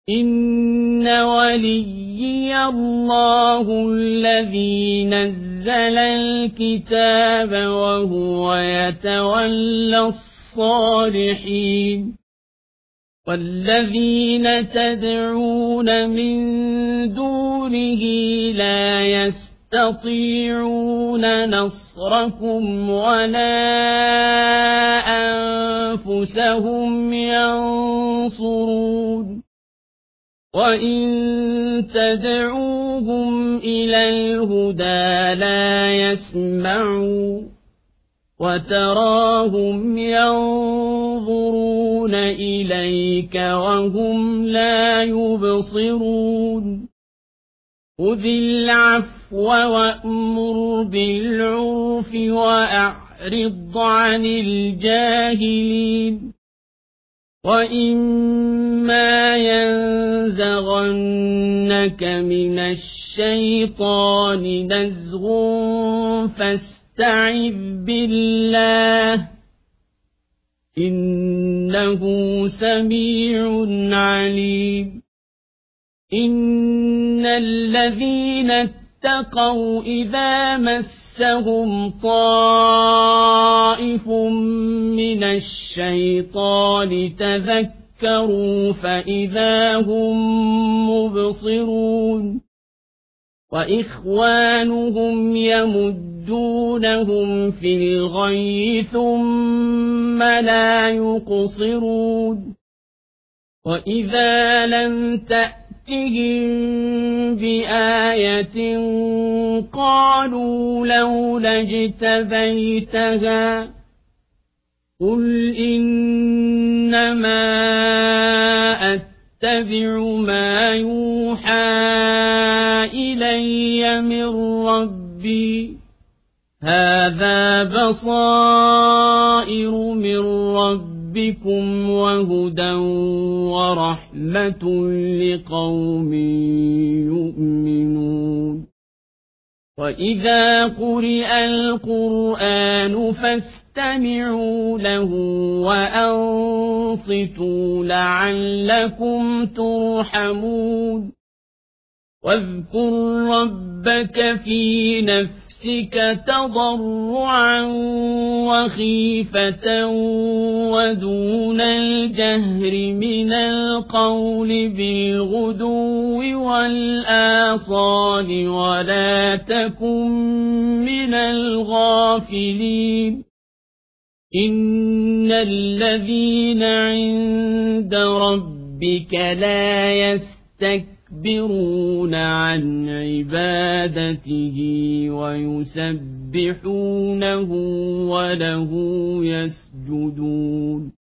إن وليي الله الذي نزل الكتاب وهو يتولى الصالحين والذين تدعون من دونه لا يستطيعون نصركم ولا أنفسهم ينصرون وإن تدعوهم إلى الهدى لا يسمعوا وتراهم ينظرون إليك وهم لا يبصرون خذ العفو وأمر بالعرف وأعرض عن الجاهلين وإما ينزغنك من الشيطان نزغ فاستعذ بالله إنه سميع عليم إن الذين اتقوا إذا مسهم طائف من الشيطان تذكروا فإذا هم مبصرون وإخوانهم يمدونهم في الغي ثم لا يقصرون وإذا لم تأتهم بآية قالوا لولا اجتبيتها قل إنما أتبع ما يوحى إلي من ربي هذا بصائر من ربكم وهدى ورحمة لقوم يؤمنون وإذا قرئ القرآن فاستمعوا له وأنصتوا لعلكم ترحمون واذكر ربك في نفسك تضرعا وخيفة ودون الجهر من القول بالغدو والآصال ولا تكن من الغافلين إن الذين عند ربك لا يستكبرون عن عبادته ويسبحونه وله يسجدون